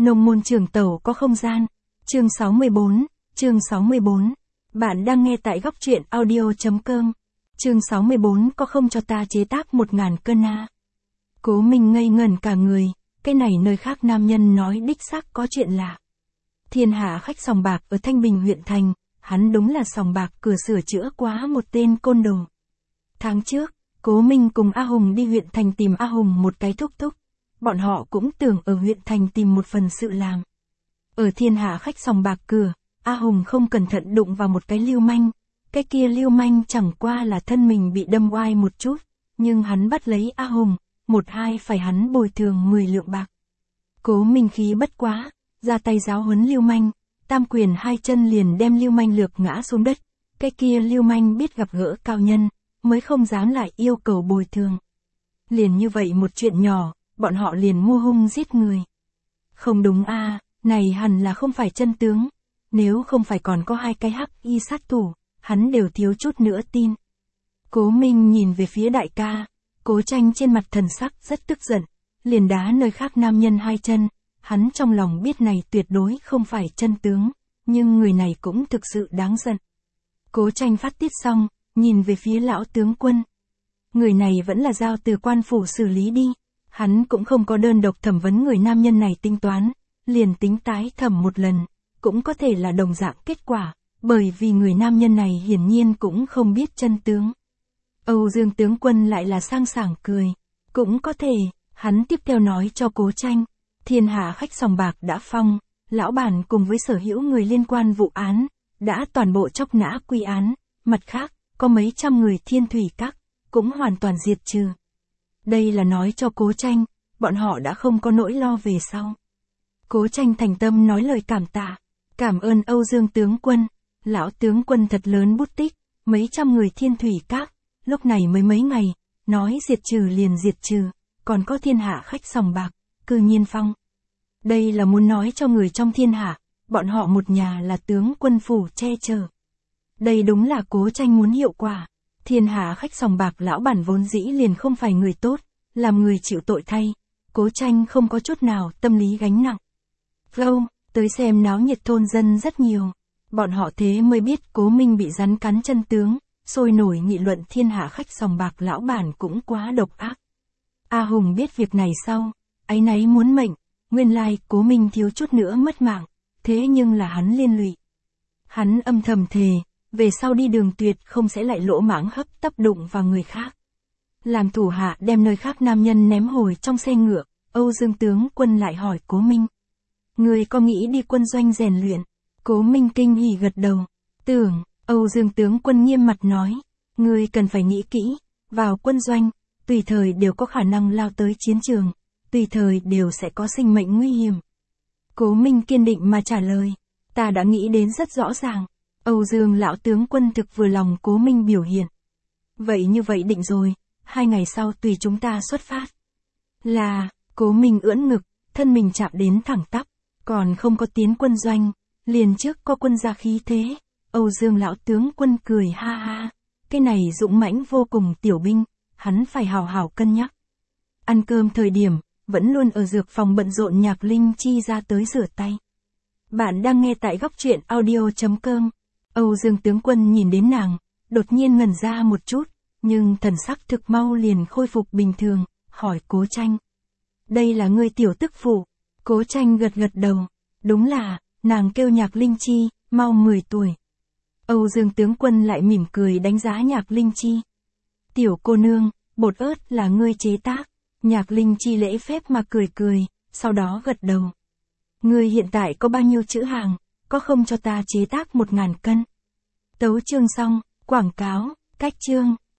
Nông môn trường tẩu có không gian. Chương 64, chương 64. Bạn đang nghe tại góc truyện audio.com. Chương 64 có không cho ta chế tác 1000 cân à? Cố Minh ngây ngẩn cả người, cái này nơi khác nam nhân nói đích xác có chuyện lạ. Thiên hạ khách sòng bạc ở Thanh Bình huyện thành, hắn đúng là sòng bạc cửa sửa chữa quá một tên côn đồ. Tháng trước, Cố Minh cùng A Hùng đi huyện thành tìm A Hùng một cái thúc thúc. Bọn họ cũng tưởng ở huyện thành tìm một phần sự làm. Ở thiên hạ khách sòng bạc cửa, A Hùng không cẩn thận đụng vào một cái lưu manh. Cái kia lưu manh chẳng qua là thân mình bị đâm oai một chút, nhưng hắn bắt lấy A Hùng, phải hắn bồi thường 10 lượng bạc. Cố Minh khí bất quá, ra tay giáo huấn lưu manh, tam quyền hai chân liền đem lưu manh lược ngã xuống đất. Cái kia lưu manh biết gặp gỡ cao nhân, mới không dám lại yêu cầu bồi thường. Liền như vậy một chuyện nhỏ, bọn họ liền mua hung giết người. Không đúng a, này hẳn là không phải chân tướng. Nếu không phải còn có hai cái hắc y sát thủ, hắn đều thiếu chút nữa tin. Cố Minh nhìn về phía đại ca, Cố Tranh trên mặt thần sắc rất tức giận, liền đá nơi khác nam nhân hai chân. Hắn trong lòng biết này tuyệt đối không phải chân tướng, nhưng người này cũng thực sự đáng giận. Cố Tranh phát tiết xong, nhìn về phía lão tướng quân. Người này vẫn là giao từ quan phủ xử lý đi. Hắn cũng không có đơn độc thẩm vấn người nam nhân này tính toán, liền tính tái thẩm một lần, cũng có thể là đồng dạng kết quả, bởi vì người nam nhân này hiển nhiên cũng không biết chân tướng. Âu Dương tướng quân lại là sang sảng cười, cũng có thể, hắn tiếp theo nói cho Cố Tranh, thiên hạ khách sòng bạc đã phong, lão bản cùng với sở hữu người liên quan vụ án, đã toàn bộ chóc nã quy án, mặt khác, có mấy trăm người thiên thủy các, cũng hoàn toàn diệt trừ. Đây là nói cho Cố Tranh, bọn họ đã không có nỗi lo về sau. Cố Tranh thành tâm nói lời cảm tạ, cảm ơn Âu Dương tướng quân, lão tướng quân thật lớn bút tích, mấy trăm người thiên thủy các, lúc này mới mấy ngày, nói diệt trừ liền diệt trừ, còn có thiên hạ khách sòng bạc, cư nhiên phong. Đây là muốn nói cho người trong thiên hạ, bọn họ một nhà là tướng quân phủ che chở. Đây đúng là Cố Tranh muốn hiệu quả. Thiên hạ khách sòng bạc lão bản vốn dĩ liền không phải người tốt, làm người chịu tội thay. Cố Tranh không có chút nào tâm lý gánh nặng. Tới xem náo nhiệt thôn dân rất nhiều. Bọn họ thế mới biết Cố Minh bị rắn cắn chân tướng, sôi nổi nghị luận thiên hạ khách sòng bạc lão bản cũng quá độc ác. A Hùng biết việc này sau, áy náy muốn mệnh, nguyên lai Cố Minh thiếu chút nữa mất mạng, thế nhưng là hắn liên lụy. Hắn âm thầm thề, về sau đi đường tuyệt không sẽ lại lỗ mãng hấp tấp đụng vào người khác. Làm thủ hạ đem nơi khác nam nhân ném hồi trong xe ngựa, Âu Dương tướng quân lại hỏi Cố Minh. Người có nghĩ đi quân doanh rèn luyện? Cố Minh kinh hỉ gật đầu. Tưởng, Âu Dương tướng quân nghiêm mặt nói. Người cần phải nghĩ kỹ, vào quân doanh, tùy thời đều có khả năng lao tới chiến trường, tùy thời đều sẽ có sinh mệnh nguy hiểm. Cố Minh kiên định mà trả lời. Ta đã nghĩ đến rất rõ ràng. Âu Dương lão tướng quân thực vừa lòng Cố Minh biểu hiện. Vậy như vậy định rồi, 2 ngày sau tùy chúng ta xuất phát. Là, Cố Minh ưỡn ngực, thân mình chạm đến thẳng tắp, còn không có tiến quân doanh, liền trước có quân gia khí thế. Âu Dương lão tướng quân cười ha ha, cái này dũng mãnh vô cùng tiểu binh, hắn phải hào hào cân nhắc. Ăn cơm thời điểm, vẫn luôn ở dược phòng bận rộn Nhạc Linh Chi ra tới rửa tay. Bạn đang nghe tại góc truyện audio.com. Âu Dương tướng quân nhìn đến nàng, đột nhiên ngẩn ra một chút, nhưng thần sắc thực mau liền khôi phục bình thường, hỏi Cố Tranh. Đây là ngươi tiểu tức phụ. Cố Tranh gật gật đầu, đúng là, nàng kêu Nhạc Linh Chi, mau 10 tuổi. Âu Dương tướng quân lại mỉm cười đánh giá Nhạc Linh Chi. Tiểu cô nương, bột ớt là ngươi chế tác. Nhạc Linh Chi lễ phép mà cười, sau đó gật đầu. Ngươi hiện tại có bao nhiêu chữ hàng, có không cho ta chế tác 1000 cân? Tấu chương xong, quảng cáo, cách chương.